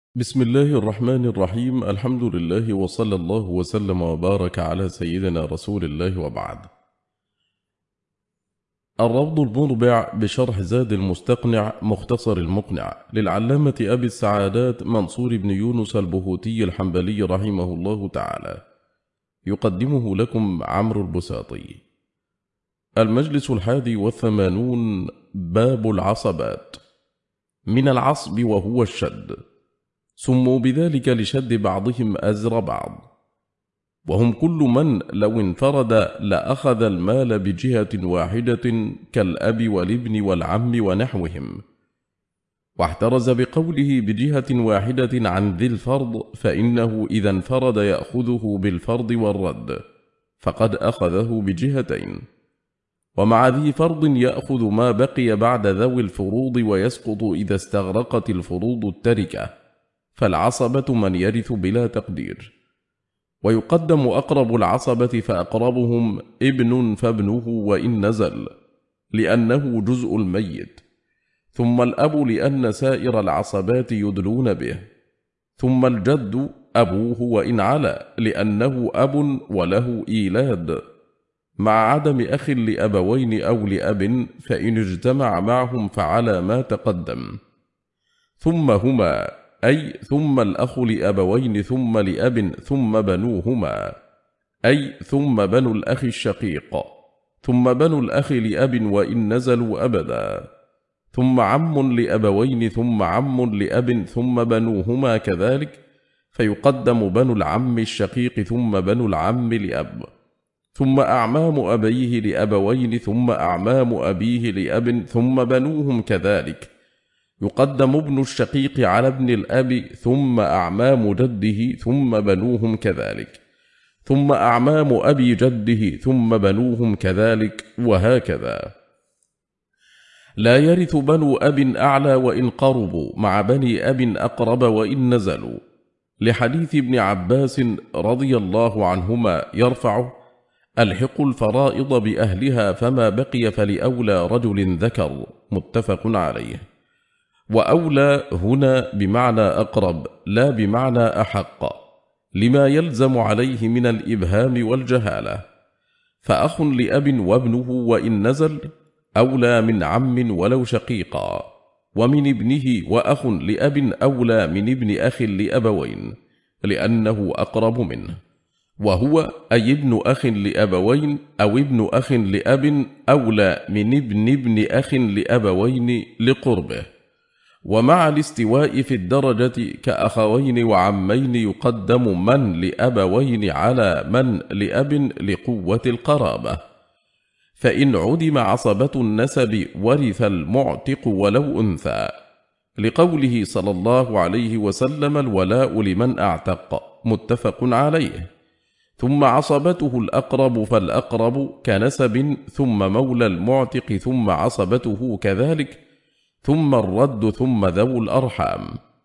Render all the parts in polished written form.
بسم الله الرحمن الرحيم. الحمد لله وصلى الله وسلم وبارك على سيدنا رسول الله وبعد. الروض المربع بشرح زاد المستقنع مختصر المقنع للعلامة أبي السعادات منصور بن يونس البهوتي الحنبلي رحمه الله تعالى، يقدمه لكم عمرو البساطي. المجلس 81. باب العصبات. من العصب وهو الشد، سموا بذلك لشد بعضهم أزر بعض، وهم كل من لو انفرد لأخذ المال بجهة واحدة كالأب والابن والعم ونحوهم، واحترز بقوله بجهة واحدة عن ذي الفرض، فإنه إذا انفرد يأخذه بالفرض والرد، فقد أخذه بجهتين. ومع ذي فرض يأخذ ما بقي بعد ذوي الفروض، ويسقط إذا استغرقت الفروض التركة، فالعصبة من يرث بلا تقدير. ويقدم أقرب العصبة فأقربهم ابن فابنه وإن نزل، لأنه جزء الميت، ثم الأب لأن سائر العصبات يدلون به، ثم الجد أبوه وإن علا، لأنه أب وله إيلاد، مع عدم أخ لأبوين أو لأب، فإن اجتمع معهم فعلى ما تقدم. ثم هما، أي ثم الأخ لأبوين ثم لأب ثم بنوهما، أي ثم بنو الأخ الشقيق، ثم بنو الأخ لأب وإن نزلوا أبدا، ثم عم لأبوين ثم عم لأب ثم بنوهما كذلك، فيقدم بنو العم الشقيق ثم بنو العم لأب، ثم أعمام أبيه لأبوين ثم أعمام أبيه لأب ثم بنوهم كذلك، يقدم ابن الشقيق على ابن الأب، ثم أعمام جده ثم بنوهم كذلك، ثم أعمام أبي جده ثم بنوهم كذلك، وهكذا. لا يرث بنو أب أعلى وإن قربوا مع بني أب أقرب وإن نزلوا، لحديث ابن عباس رضي الله عنهما يرفعه: ألحقوا الفرائض بأهلها فما بقي فلأولى رجل ذكر، متفق عليه. وأولى هنا بمعنى أقرب لا بمعنى أحق، لما يلزم عليه من الإبهام والجهالة، فأخ لأب وابنه وإن نزل أولى من عم ولو شقيقا، ومن ابنه وأخ لأب أولى من ابن أخ لأبوين، لأنه أقرب منه، وهو أي ابن أخ لأبوين أو ابن أخ لأب أولى من ابن أخ لأبوين لقربه. ومع الاستواء في الدرجة كأخوين وعمين يقدم من لأبوين على من لأب لقوة القرابة. فإن عدم عصبة النسب ورث المعتق ولو أنثى، لقوله صلى الله عليه وسلم: الولاء لمن أعتق، متفق عليه. ثم عصبته الأقرب فالأقرب كنسب، ثم مولى المعتق، ثم عصبته كذلك، ثم الرد، ثم ذو الأرحام.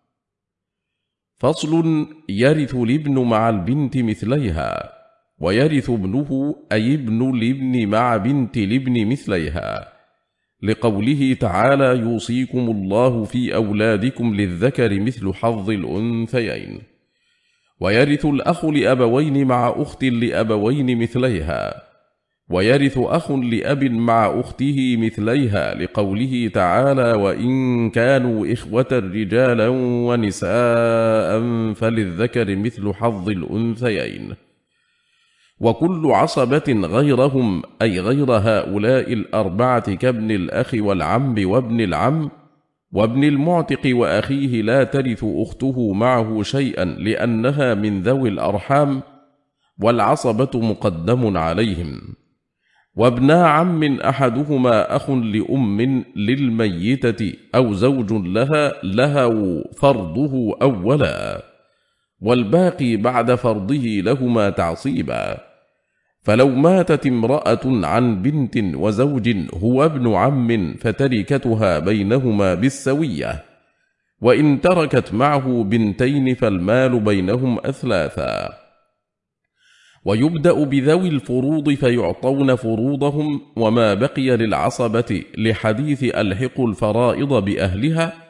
فصل: يرث الابن مع البنت مثليها، ويرث ابنه أي ابن الابن مع بنت الابن مثليها، لقوله تعالى: يوصيكم الله في أولادكم للذكر مثل حظ الأنثيين. ويرث الأخ لأبوين مع أخت لأبوين مثليها، ويرث أخ لأب مع أخته مثليها، لقوله تعالى: وإن كانوا إخوة رجالا ونساء فللذكر مثل حظ الأنثيين. وكل عصبة غيرهم أي غير هؤلاء الأربعة كابن الأخ والعم وابن العم وابن المعتق وأخيه لا ترث أخته معه شيئا، لأنها من ذوي الأرحام، والعصبة مقدم عليهم. وابنا عم أحدهما أخ لأم للميتة أو زوج لها لهو فرضه أولا، والباقي بعد فرضه لهما تعصيبا. فلو ماتت امرأة عن بنت وزوج هو ابن عم فتركتها بينهما بالسوية، وإن تركت معه بنتين فالمال بينهم أثلاثا. ويبدأ بذوي الفروض فيعطون فروضهم، وما بقي للعصبة لحديث ألحقوا الفرائض بأهلها،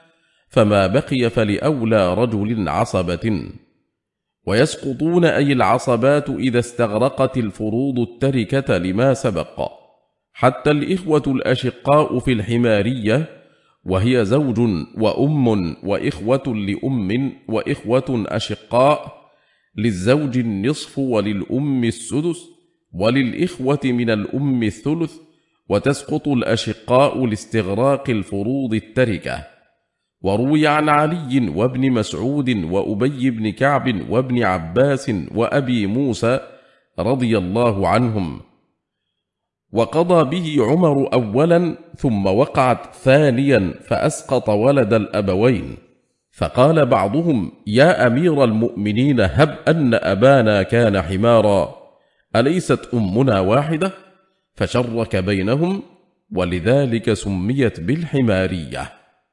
فما بقي فلأولى رجل عصبة. ويسقطون أي العصبات إذا استغرقت الفروض التركة لما سبق، حتى الإخوة الأشقاء في الحمارية، وهي زوج وأم وإخوة لأم وإخوة أشقاء، للزوج النصف وللأم السدس وللإخوة من الأم الثلث، وتسقط الأشقاء لاستغراق الفروض التركة. وروي عن علي وابن مسعود وأبي بن كعب وابن عباس وأبي موسى رضي الله عنهم، وقضى به عمر أولا ثم وقعت ثانيا فأسقط ولد الأبوين، فقال بعضهم: يا أمير المؤمنين، هب أن أبانا كان حمارا، أليست أمنا واحدة؟ فشرك بينهم، ولذلك سميت بالحمارية.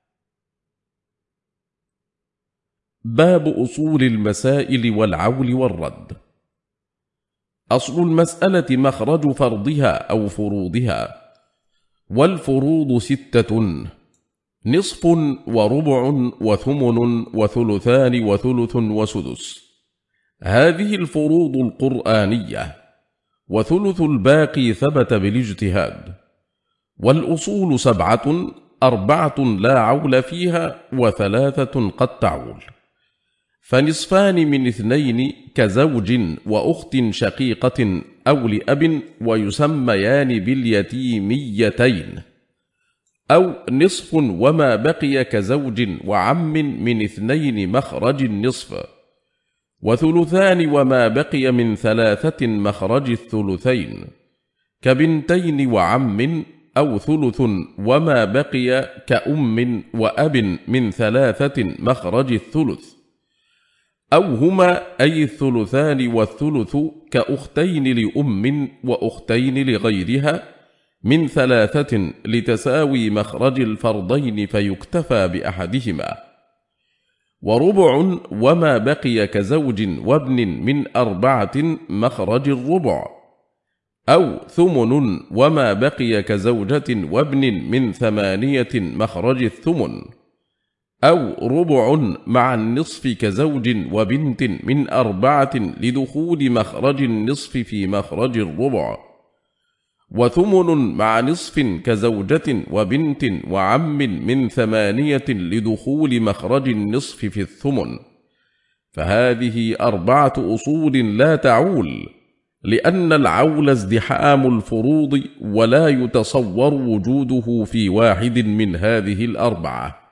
باب أصول المسائل والعول والرد. أصل المسألة مخرج فرضها أو فروضها. والفروض 6: نصف وربع وثمن وثلثان وثلث وسدس، هذه الفروض القرآنية، وثلث الباقي ثبت بالاجتهاد. والأصول 7: 4 لا عول فيها، و3 قد تعول. فنصفان من 2 كزوج وأخت شقيقة أو لأب، ويسميان باليتيميتين. أو نصف وما بقي كزوج وعم من 2 مخرج النصف. وثلثان وما بقي من 3 مخرج الثلثين، كبنتين وعم. أو ثلث وما بقي كأم وأب من 3 مخرج الثلث. أو هما أي الثلثان والثلث كأختين لأم وأختين لغيرها من 3 لتساوي مخرج الفرضين فيكتفى بأحدهما. وربع وما بقي كزوج وابن من 4 مخرج الربع. أو ثمن وما بقي كزوجة وابن من 8 مخرج الثمن. أو ربع مع النصف كزوج وبنت من 4 لدخول مخرج النصف في مخرج الربع. وثمن مع نصف كزوجة وبنت وعم من 8 لدخول مخرج النصف في الثمن. فهذه 4 أصول لا تعول، لأن العول ازدحام الفروض، ولا يتصور وجوده في واحد من هذه 4.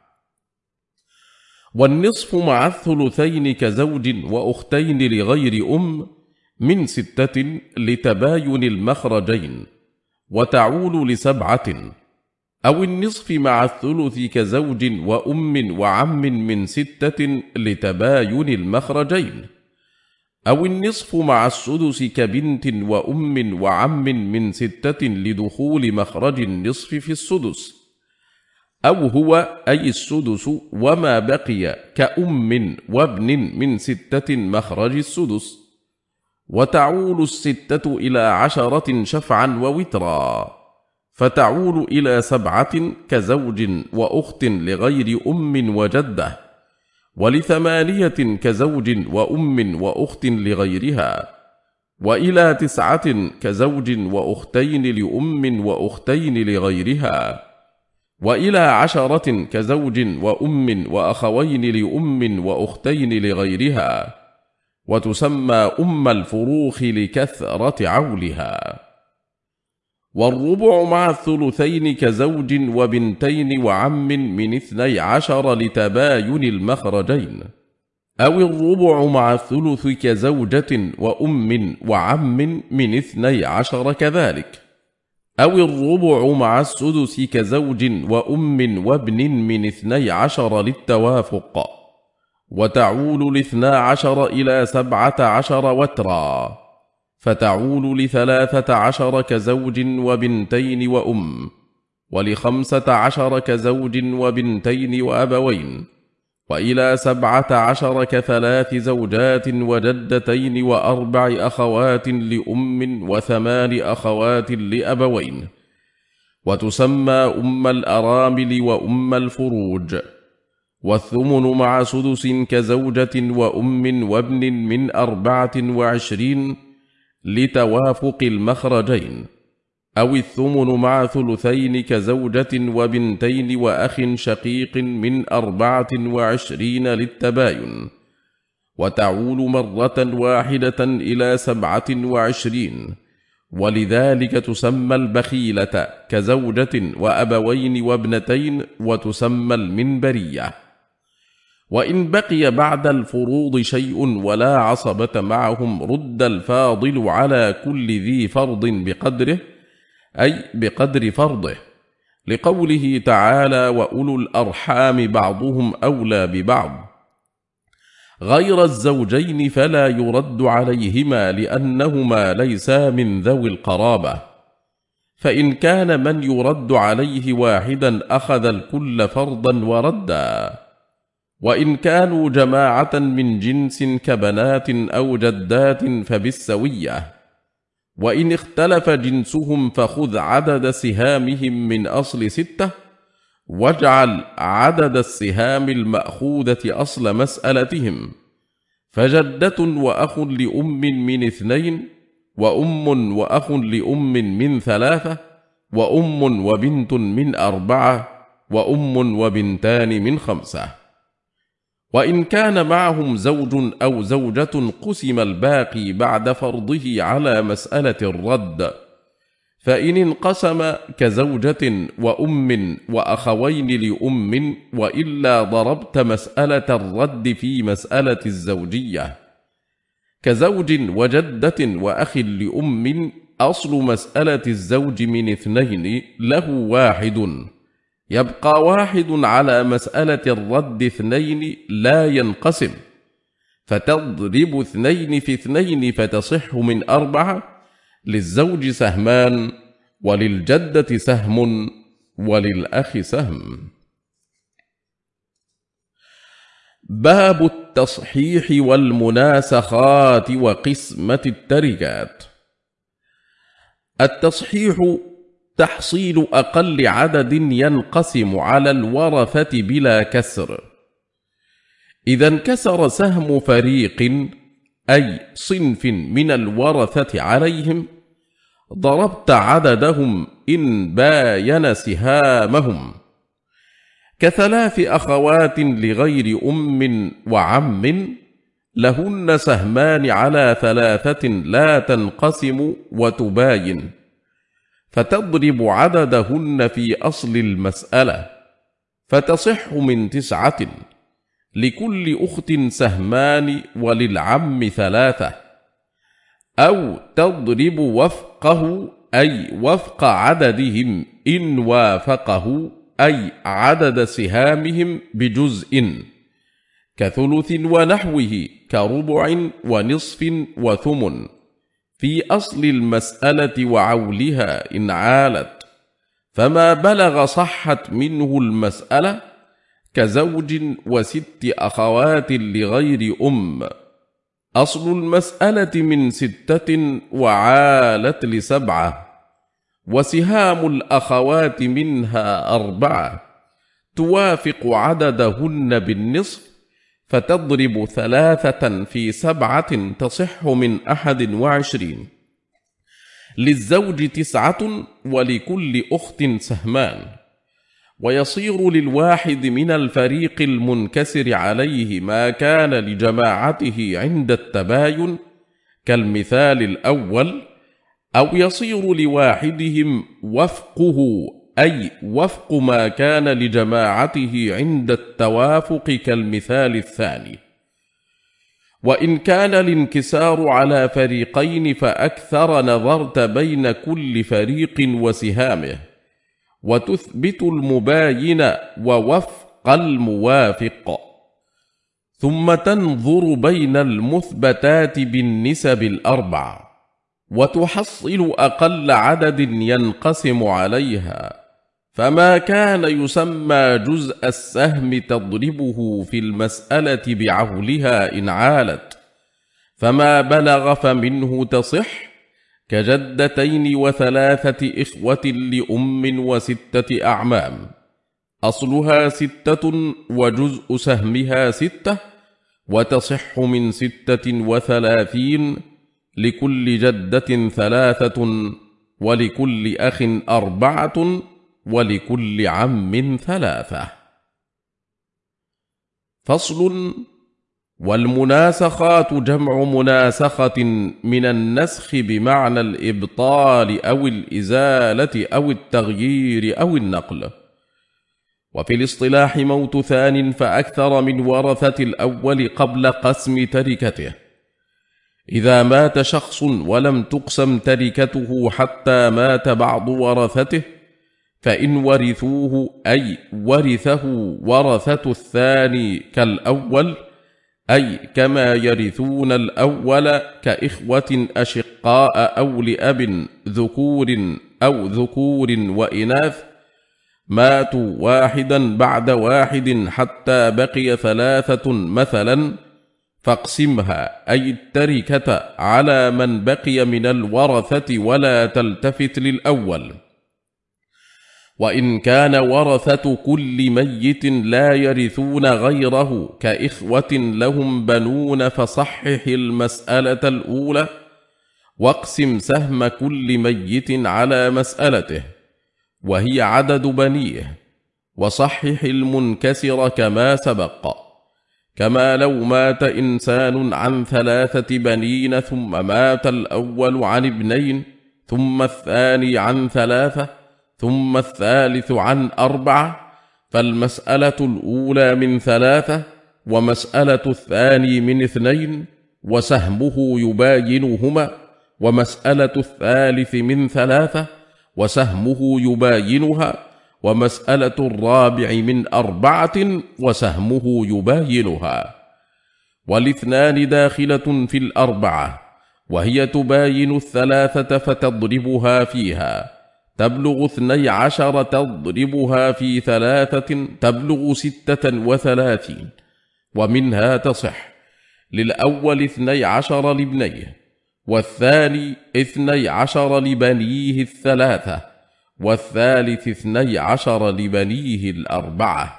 والنصف مع الثلثين كزوج وأختين لغير أم من 6 لتباين المخرجين، وتعول ل7. أو النصف مع الثلث كزوج وأم وعم من 6 لتباين المخرجين. أو النصف مع السدس كبنت وأم وعم من 6 لدخول مخرج النصف في السدس. أو هو أي السدس وما بقي كأم وابن من 6 مخرج السدس. وتعول 6 إلى 10 شفعا ووترا، فتعول إلى 7 كزوج وأخت لغير أم وجدة. ول8 كزوج وأم وأخت لغيرها. وإلى 9 كزوج وأختين لأم وأختين لغيرها. وإلى 10 كزوج وأم وأخوين لأم وأختين لغيرها. وتسمى أم الفروخ لكثرة عولها. والربع مع الثلثين كزوج وبنتين وعم من 12 لتباين المخرجين. أو الربع مع الثلث كزوجة وأم وعم من 12 كذلك. أو الربع مع السدس كزوج وأم وابن من 12 للتوافق. وتعول ل12 إلى 17 وترا، فتعول ل13 كزوج وبنتين وأم. ول15 كزوج وبنتين وأبوين. وإلى 17 كثلاث زوجات وجدتين و4 أخوات لأم و8 أخوات لأبوين. وتسمى أم الأرامل وأم الفروج. والثمن مع سدس كزوجة وأم وابن من 24 لتوافق المخرجين، أو الثمن مع ثلثين كزوجة وبنتين وأخ شقيق من 24 للتباين، وتعول مرة واحدة إلى 27، ولذلك تسمى البخيلة كزوجة وأبوين وابنتين، وتسمى المنبرية. وإن بقي بعد الفروض شيء ولا عصبة معهم رد الفاضل على كل ذي فرض بقدره، أي بقدر فرضه، لقوله تعالى: وأولو الأرحام بعضهم أولى ببعض، غير الزوجين فلا يرد عليهما لأنهما ليسا من ذوي القرابة. فإن كان من يرد عليه واحدا أخذ الكل فرضا وردا. وإن كانوا جماعة من جنس كبنات أو جدات فبالسوية. وإن اختلف جنسهم فخذ عدد سهامهم من أصل 6، واجعل عدد السهام المأخوذة أصل مسألتهم، فجدة وأخ لأم من 2، وأم وأخ لأم من 3، وأم وبنت من 4، وأم وبنتان من 5. وإن كان معهم زوج أو زوجة قسم الباقي بعد فرضه على مسألة الرد، فإن انقسم كزوجة وأم وأخوين لأم، وإلا ضربت مسألة الرد في مسألة الزوجية، كزوج وجدة وأخ لأم، أصل مسألة الزوج من 2 له 1، يبقى 1 على مسألة الرد 2 لا ينقسم، فتضرب 2 في 2 فتصح من 4، للزوج سهمان، وللجدة سهم، وللأخ سهم. باب التصحيح والمناسخات وقسمة التركات. التصحيح تحصيل أقل عدد ينقسم على الورثة بلا كسر. إذا انكسر سهم فريق أي صنف من الورثة عليهم، ضربت عددهم إن باين سهامهم، ك3 أخوات لغير أم وعم، لهن سهمان على 3 لا تنقسم وتباين، فتضرب عددهن في أصل المسألة، فتصح من 9، لكل أخت سهمان وللعم 3، أو تضرب وفقه أي وفق عددهم إن وافقه أي عدد سهامهم بجزء، كثلث ونحوه، كربع ونصف وثمن، في أصل المسألة وعولها إن عالت، فما بلغ صحت منه المسألة، كزوج و6 أخوات لغير أم، أصل المسألة من 6 وعالت ل7، وسهام الأخوات منها 4، توافق عددهن بالنصف، فتضرب 3 في 7 تصح من 21، للزوج 9 ولكل أخت سهمان، ويصير للواحد من الفريق المنكسر عليه ما كان لجماعته عند التباين كالمثال الأول، أو يصير لواحدهم وفقه أي وفق ما كان لجماعته عند التوافق كالمثال الثاني. وإن كان الانكسار على فريقين فأكثر نظرت بين كل فريق وسهامه، وتثبت المباين ووفق الموافق، ثم تنظر بين المثبتات بالنسب ال4، وتحصل أقل عدد ينقسم عليها، فما كان يسمى جزء السهم تضربه في المسألة بعولها إن عالت، فما بلغ فمنه تصح، كجدتين و3 إخوة لأم و6 أعمام، أصلها 6 وجزء سهمها 6، وتصح من 36، لكل جدة 3، ولكل أخ 4، ولكل عم 3. فصل. والمناسخات جمع مناسخة من النسخ بمعنى الإبطال أو الإزالة أو التغيير أو النقل. وفي الاصطلاح موت ثان فأكثر من ورثة الأول قبل قسم تركته. إذا مات شخص ولم تقسم تركته حتى مات بعض ورثته، فإن ورثوه أي ورثه ورثة الثاني كالأول، أي كما يرثون الأول كإخوة أشقاء أو لأب ذكور أو ذكور وإناث، ماتوا واحدا بعد واحد حتى بقي 3 مثلا، فاقسمها أي التركة على من بقي من الورثة ولا تلتفت للأول. وإن كان ورثة كل ميت لا يرثون غيره كإخوة لهم بنون، فصحح المسألة الأولى، واقسم سهم كل ميت على مسألته وهي عدد بنيه، وصحح المنكسر كما سبق. كما لو مات إنسان عن 3 بنين ثم مات الأول عن 2، ثم الثاني عن 3، ثم الثالث عن 4، فالمسألة الأولى من 3، ومسألة الثاني من 2، وسهمه يباينهما، ومسألة الثالث من 3، وسهمه يباينها، ومسألة الرابع من 4، وسهمه يباينها. والاثنان داخلة في 4، وهي تباين 3 فتضربها فيها، تبلغ 12، تضربها في 3 تبلغ 36، ومنها تصح. للأول 12 لابنيه، والثاني 12 لبنيه 3، والثالث 12 لبنيه 4.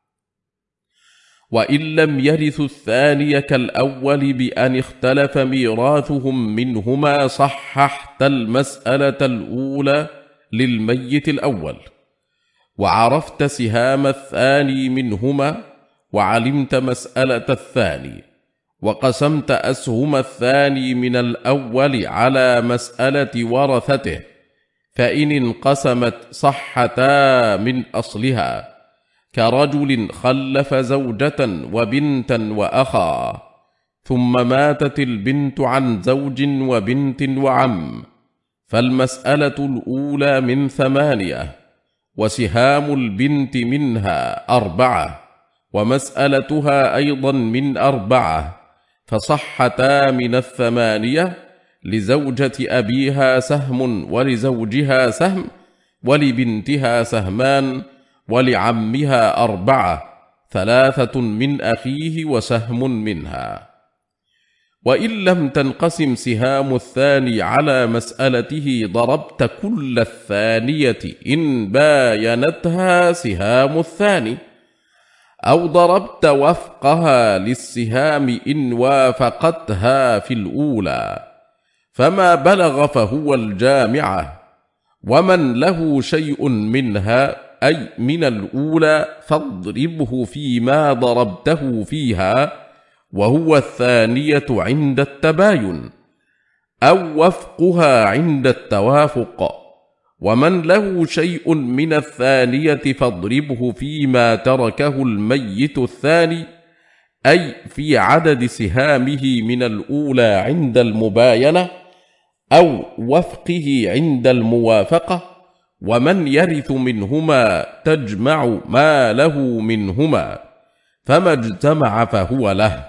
وإن لم يرث الثاني كالأول بأن اختلف ميراثهم منهما، صححت المسألة الأولى للميت الأول، وعرفت سهام الثاني منهما، وعلمت مسألة الثاني، وقسمت أسهم الثاني من الأول على مسألة ورثته، فإن انقسمت صحتا من أصلها، كرجل خلف زوجة وبنتا وأخا، ثم ماتت البنت عن زوج وبنت وعم، فالمسألة الأولى من 8، وسهام البنت منها 4، ومسألتها أيضا من 4، فصحتا من 8، لزوجة أبيها سهم، ولزوجها سهم، ولبنتها سهمان، ولعمها 4، 3 من أخيه وسهم منها. وإن لم تنقسم سهام الثاني على مسألته، ضربت كل الثانية إن باينتها سهام الثاني، أو ضربت وفقها للسهام إن وافقتها في الأولى، فما بلغ فهو الجامعة. ومن له شيء منها أي من الأولى، فاضربه فيما ضربته فيها، وهو الثانية عند التباين، أو وفقها عند التوافق. ومن له شيء من الثانية، فاضربه فيما تركه الميت الثاني، أي في عدد سهامه من الأولى عند المباينة، أو وفقه عند الموافقة. ومن يرث منهما تجمع ما له منهما، فما اجتمع فهو له.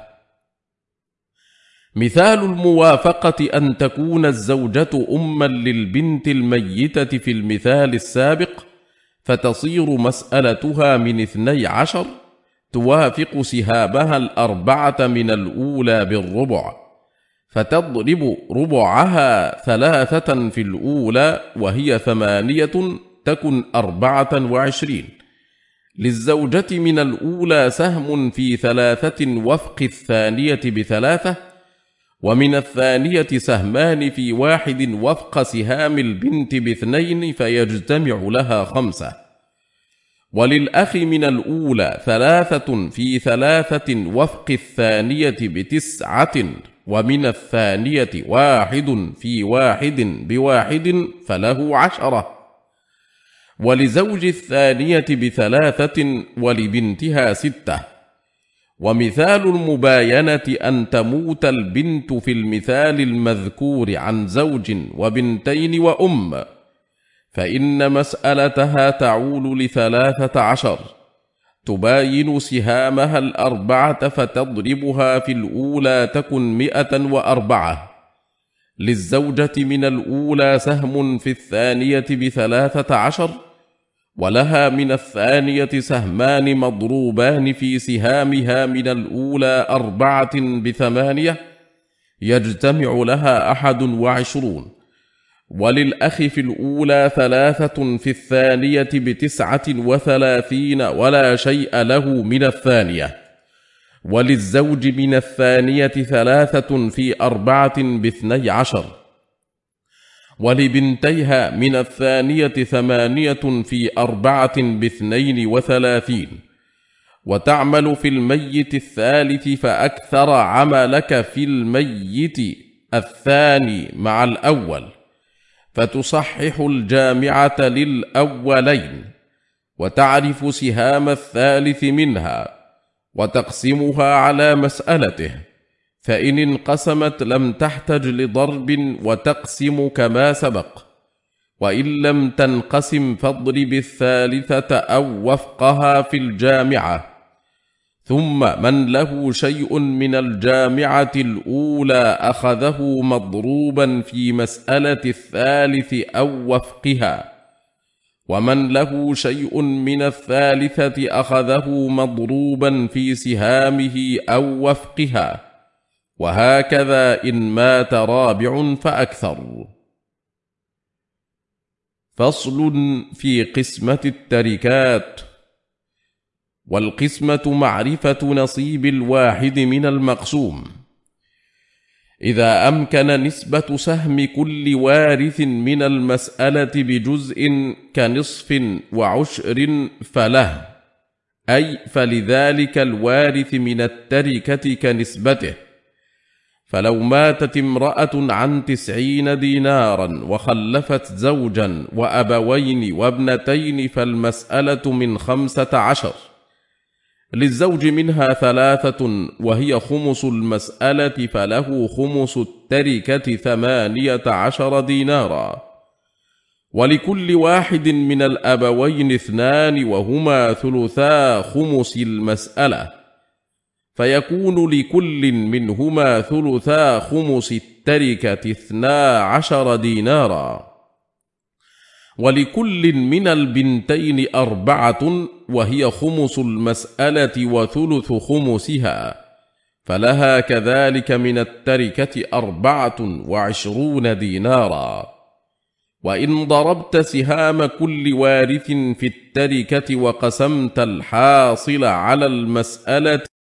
مثال الموافقة أن تكون الزوجة أما للبنت الميتة في المثال السابق، فتصير مسألتها من 12، توافق سهامها 4 من الأولى بالربع، فتضرب ربعها 3 في الأولى وهي 8، تكن 24، للزوجة من الأولى سهم في 3 وفق الثانية ب3، ومن الثانية سهمان في 1 وفق سهام البنت ب2 فيجتمع لها 5. وللأخ من الأولى 3 في 3 وفق الثانية ب9، ومن الثانية 1 في 1 ب1 فله 10. ولزوج الثانية ب3 ولبنتها 6. ومثال المباينة أن تموت البنت في المثال المذكور عن زوج وبنتين وأم، فإن مسألتها تعول ل13، تباين سهامها 4 فتضربها في الأولى تكن 104. للزوجة من الأولى سهم في الثانية ب13، ولها من الثانية سهمان مضروبان في سهامها من الأولى 4 ب8، يجتمع لها 21. وللأخ في الأولى 3 في الثانية ب39 ولا شيء له من الثانية. وللزوج من الثانية 3 في 4 ب12. ولبنتيها من الثانية 8 في 4 ب32. وتعمل في الميت الثالث فأكثر عملك في الميت الثاني مع الأول، فتصحح الجامعة للأولين، وتعرف سهام الثالث منها، وتقسمها على مسألته، فإن انقسمت لم تحتج لضرب وتقسم كما سبق، وإن لم تنقسم فاضرب الثالثة أو وفقها في الجامعة. ثم من له شيء من الجامعة الأولى أخذه مضروبا في مسألة الثالث أو وفقها، ومن له شيء من الثالثة أخذه مضروبا في سهامه أو وفقها، وهكذا إن مات رابع فأكثر. فصل في قسمة التركات. والقسمة معرفة نصيب الواحد من المقسوم، إذا أمكن نسبة سهم كل وارث من المسألة بجزء كنصف وعشر فله، أي فلذلك الوارث من التركة كنسبته. فلو ماتت امرأة عن 90 دينارا وخلفت زوجا وأبوين وابنتين فالمسألة من 15. للزوج منها 3 وهي خمس المسألة، فله خمس التركة 18 دينارا. ولكل واحد من الأبوين 2 وهما ثلثا خمس المسألة، فيكون لكل منهما ثلثا خمس التركة 12 دينارا. ولكل من البنتين 4 وهي خمس المسألة وثلث خمسها، فلها كذلك من التركة 24 دينارا. وإن ضربت سهام كل وارث في التركة وقسمت الحاصل على المسألة